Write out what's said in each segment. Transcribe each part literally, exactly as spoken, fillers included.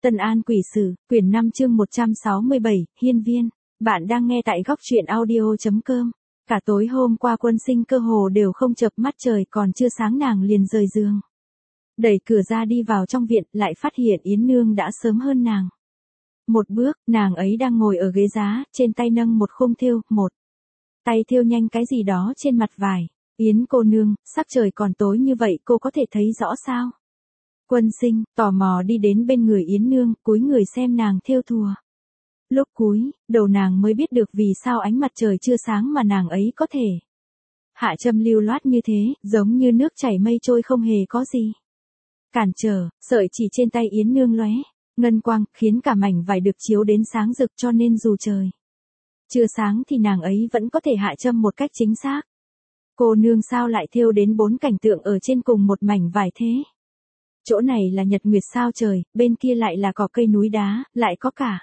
Tân An Quỷ Sử, quyển năm chương một trăm sáu mươi bảy, Hiên Viên. Bạn đang nghe tại góc truyện audio.com. Cả tối hôm qua Quân Sinh cơ hồ đều không chợp mắt, trời còn chưa sáng nàng liền rời giường. Đẩy cửa ra đi vào trong viện, lại phát hiện Yến Nương đã sớm hơn nàng. Một bước, nàng ấy đang ngồi ở ghế giá, trên tay nâng một khung thêu, một tay thêu nhanh cái gì đó trên mặt vải. Yến cô nương, sắc trời còn tối như vậy cô có thể thấy rõ sao? Quân Sinh, tò mò đi đến bên người Yến Nương, cúi người xem nàng thêu thùa. Lúc cúi, đầu nàng mới biết được vì sao ánh mặt trời chưa sáng mà nàng ấy có thể hạ châm lưu loát như thế, giống như nước chảy mây trôi không hề có gì cản trở. Sợi chỉ trên tay Yến Nương lóe ngân quang, khiến cả mảnh vải được chiếu đến sáng rực, cho nên dù trời chưa sáng thì nàng ấy vẫn có thể hạ châm một cách chính xác. Cô nương sao lại thêu đến bốn cảnh tượng ở trên cùng một mảnh vải thế? Chỗ này là nhật nguyệt sao trời, bên kia lại là cỏ cây núi đá, lại có cả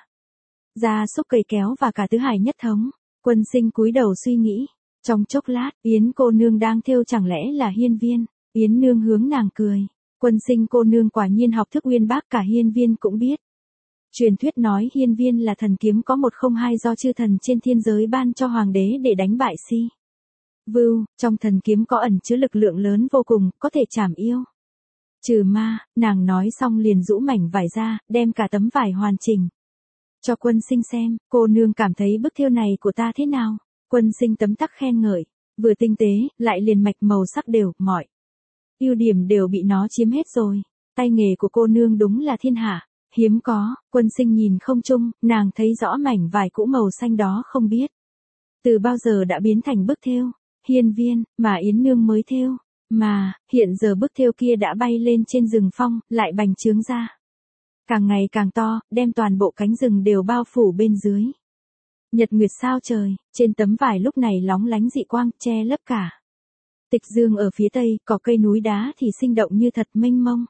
gia súc cây kéo và cả tứ hải nhất thống. Quân Sinh cúi đầu suy nghĩ. Trong chốc lát, Yến cô nương đang thêu chẳng lẽ là Hiên Viên? Yến Nương hướng nàng cười. Quân Sinh cô nương quả nhiên học thức uyên bác, cả Hiên Viên cũng biết. Truyền thuyết nói Hiên Viên là thần kiếm có một không hai do chư thần trên thiên giới ban cho hoàng đế để đánh bại Si Vưu, trong thần kiếm có ẩn chứa lực lượng lớn vô cùng, có thể trảm yêu trừ ma. Nàng nói xong liền rũ mảnh vải ra, đem cả tấm vải hoàn chỉnh cho Quân Sinh xem. Cô nương cảm thấy bức thêu này của ta thế nào? Quân Sinh tấm tắc khen ngợi, vừa tinh tế, lại liền mạch màu sắc đều, mọi ưu điểm đều bị nó chiếm hết rồi. Tay nghề của cô nương đúng là thiên hạ hiếm có. Quân Sinh nhìn không chung, nàng thấy rõ mảnh vải cũ màu xanh đó không biết từ bao giờ đã biến thành bức thêu Hiên Viên mà Yến Nương mới thêu. Mà, hiện giờ bức thêu kia đã bay lên trên rừng phong, lại bành trướng ra càng ngày càng to, đem toàn bộ cánh rừng đều bao phủ bên dưới. Nhật nguyệt sao trời, trên tấm vải lúc này lóng lánh dị quang, che lấp cả tịch dương ở phía tây, cỏ cây núi đá thì sinh động như thật, mênh mông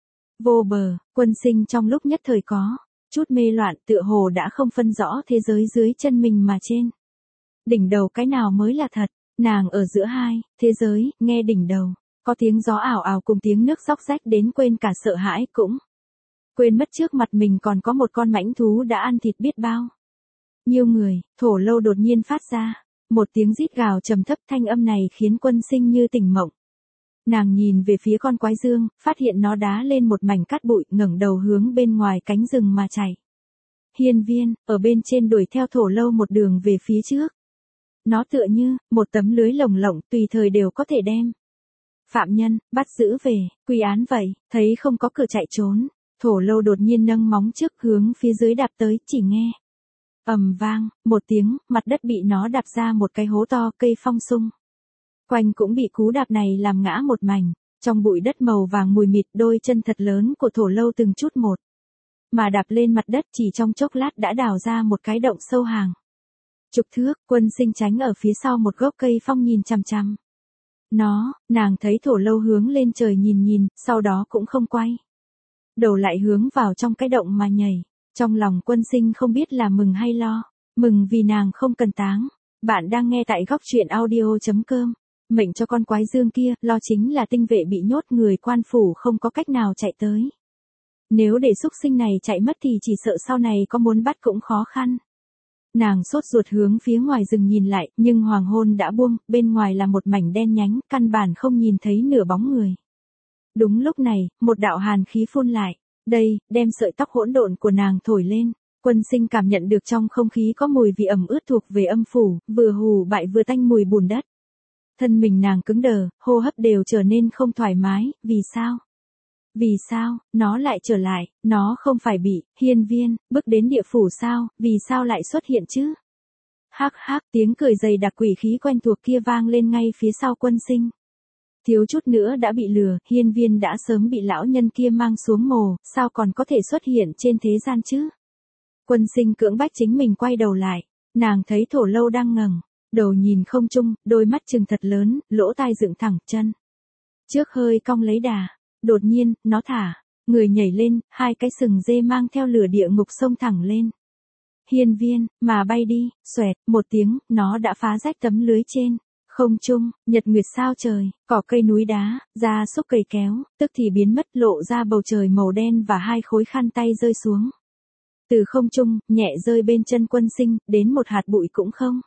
vô bờ. Quân Sinh trong lúc nhất thời có chút mê loạn, tựa hồ đã không phân rõ thế giới dưới chân mình mà trên đỉnh đầu cái nào mới là thật. Nàng ở giữa hai thế giới, nghe đỉnh đầu có tiếng gió ảo ảo cùng tiếng nước róc rách đến quên cả sợ hãi, cũng quên mất trước mặt mình còn có một con mãnh thú đã ăn thịt biết bao nhiêu người. Thổ Lâu đột nhiên phát ra một tiếng rít gào trầm thấp, thanh âm này khiến Quân Sinh như tỉnh mộng. Nàng nhìn về phía con quái dương, phát hiện nó đá lên một mảnh cát bụi, ngẩng đầu hướng bên ngoài cánh rừng mà chạy. Hiên Viên ở bên trên đuổi theo Thổ Lâu một đường về phía trước. Nó tựa như một tấm lưới lồng lộng, tùy thời đều có thể đem phạm nhân bắt giữ về quy án vậy. Thấy không có cửa chạy trốn, Thổ Lâu đột nhiên nâng móng trước hướng phía dưới đạp tới, chỉ nghe ầm vang một tiếng, mặt đất bị nó đạp ra một cái hố to, cây phong sung quanh cũng bị cú đạp này làm ngã một mảnh. Trong bụi đất màu vàng mùi mịt, đôi chân thật lớn của Thổ Lâu từng chút một mà đạp lên mặt đất, chỉ trong chốc lát đã đào ra một cái động sâu hàng chục thước. Quân Sinh tránh ở phía sau một gốc cây phong nhìn chằm chằm nó. Nàng thấy Thổ Lâu hướng lên trời nhìn nhìn, sau đó cũng không quay đầu lại hướng vào trong cái động mà nhảy. Trong lòng Quân Sinh không biết là mừng hay lo. Mừng vì nàng không cần táng. Bạn đang nghe tại góc truyện audio.com. Mệnh cho con quái dương kia, lo chính là tinh vệ bị nhốt, người quan phủ không có cách nào chạy tới. Nếu để xúc sinh này chạy mất thì chỉ sợ sau này có muốn bắt cũng khó khăn. Nàng sốt ruột hướng phía ngoài rừng nhìn lại, nhưng hoàng hôn đã buông, bên ngoài là một mảnh đen nhánh, căn bản không nhìn thấy nửa bóng người. Đúng lúc này, một đạo hàn khí phun lại, đây, đem sợi tóc hỗn độn của nàng thổi lên. Quân Sinh cảm nhận được trong không khí có mùi vị ẩm ướt thuộc về âm phủ, vừa hù bại vừa tanh mùi bùn đất. Thân mình nàng cứng đờ, hô hấp đều trở nên không thoải mái. Vì sao? Vì sao, nó lại trở lại? Nó không phải bị Hiên Viên bước đến địa phủ sao? Vì sao lại xuất hiện chứ? Hắc hắc, tiếng cười dày đặc quỷ khí quen thuộc kia vang lên ngay phía sau Quân Sinh. Thiếu chút nữa đã bị lừa, Hiên Viên đã sớm bị lão nhân kia mang xuống mồ, sao còn có thể xuất hiện trên thế gian chứ? Quân Sinh cưỡng bách chính mình quay đầu lại. Nàng thấy Thổ Lâu đang ngẩng đầu nhìn không trung, đôi mắt trừng thật lớn, lỗ tai dựng thẳng, chân trước hơi cong lấy đà. Đột nhiên, nó thả người nhảy lên, hai cái sừng dê mang theo lửa địa ngục xông thẳng lên Hiên Viên mà bay đi. Xoẹt một tiếng, nó đã phá rách tấm lưới trên Không trung, nhật nguyệt sao trời, cỏ cây núi đá, gia súc cây kéo, tức thì biến mất lộ ra bầu trời màu đen và hai khối khăn tay rơi xuống. Từ không trung, nhẹ rơi bên chân Quân Sinh, đến một hạt bụi cũng không.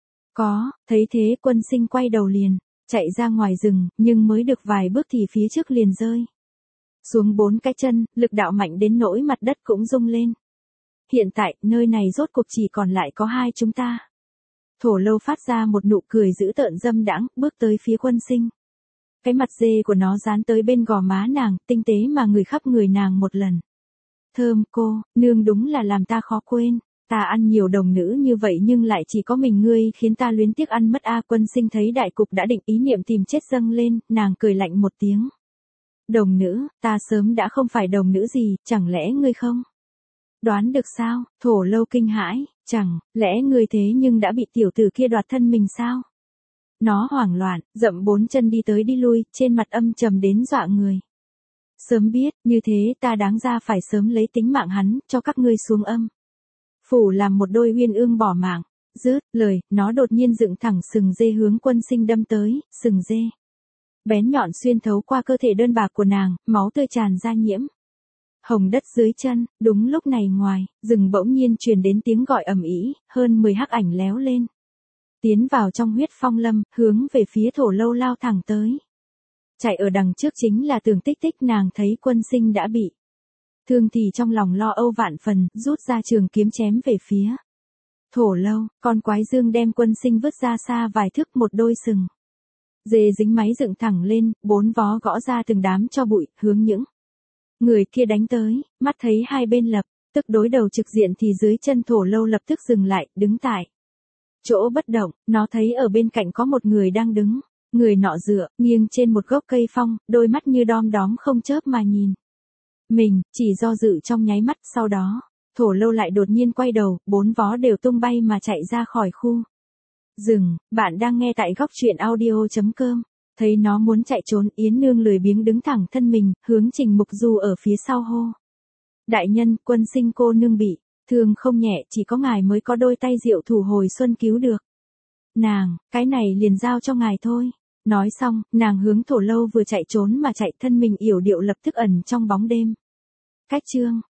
Có, thấy thế Quân Sinh quay đầu liền, chạy ra ngoài rừng, nhưng mới được vài bước thì phía trước liền rơi xuống bốn cái chân, lực đạo mạnh đến nỗi mặt đất cũng rung lên. Hiện tại, nơi này rốt cuộc chỉ còn lại có hai chúng ta. Thổ Lâu phát ra một nụ cười dữ tợn dâm đãng, bước tới phía Quân Sinh. Cái mặt dê của nó dán tới bên gò má nàng, tinh tế mà ngửi khắp người nàng một lần. Thơm cô, nương đúng là làm ta khó quên. Ta ăn nhiều đồng nữ như vậy nhưng lại chỉ có mình ngươi khiến ta luyến tiếc ăn mất a. Quân Sinh thấy đại cục đã định, ý niệm tìm chết dâng lên, nàng cười lạnh một tiếng. Đồng nữ, ta sớm đã không phải đồng nữ gì, chẳng lẽ ngươi không đoán được sao? Thổ Lâu kinh hãi, chẳng lẽ ngươi thế nhưng đã bị tiểu tử kia đoạt thân mình sao? Nó hoảng loạn, dậm bốn chân đi tới đi lui, trên mặt âm trầm đến dọa người. Sớm biết, như thế ta đáng ra phải sớm lấy tính mạng hắn, cho các ngươi xuống âm phủ làm một đôi uyên ương bỏ mạng. Dứt lời, nó đột nhiên dựng thẳng sừng dê hướng Quân Sinh đâm tới, sừng dê bén nhọn xuyên thấu qua cơ thể đơn bạc của nàng, máu tươi tràn ra nhiễm hồng đất dưới chân. Đúng lúc này ngoài rừng bỗng nhiên truyền đến tiếng gọi ầm ĩ, hơn mười hắc ảnh léo lên, tiến vào trong huyết phong lâm, hướng về phía Thổ Lâu lao thẳng tới. Chạy ở đằng trước chính là Tưởng Tích Tích. Nàng thấy Quân Sinh đã bị thương thì trong lòng lo âu vạn phần, rút ra trường kiếm chém về phía Thổ Lâu. Con quái dương đem Quân Sinh vứt ra xa vài thước, một đôi sừng dê dính máy dựng thẳng lên, bốn vó gõ ra từng đám cho bụi, hướng những người kia đánh tới. Mắt thấy hai bên lập tức đối đầu trực diện thì dưới chân Thổ Lâu lập tức dừng lại, đứng tại chỗ bất động. Nó thấy ở bên cạnh có một người đang đứng, người nọ dựa nghiêng trên một gốc cây phong, đôi mắt như đom đóm không chớp mà nhìn mình. Chỉ do dự trong nháy mắt, sau đó Thổ Lâu lại đột nhiên quay đầu, bốn vó đều tung bay mà chạy ra khỏi khu rừng. Bạn đang nghe tại góc truyện audio chấm com. Thấy nó muốn chạy trốn, Yến Nương lười biếng đứng thẳng thân mình, hướng Trình Mục Du ở phía sau hô. Đại nhân, Quân Sinh cô nương bị thương không nhẹ, chỉ có ngài mới có đôi tay diệu thủ hồi xuân cứu được nàng, cái này liền giao cho ngài thôi. Nói xong, nàng hướng Thổ Lâu vừa chạy trốn mà chạy, thân mình yểu điệu lập tức ẩn trong bóng đêm. Cách chương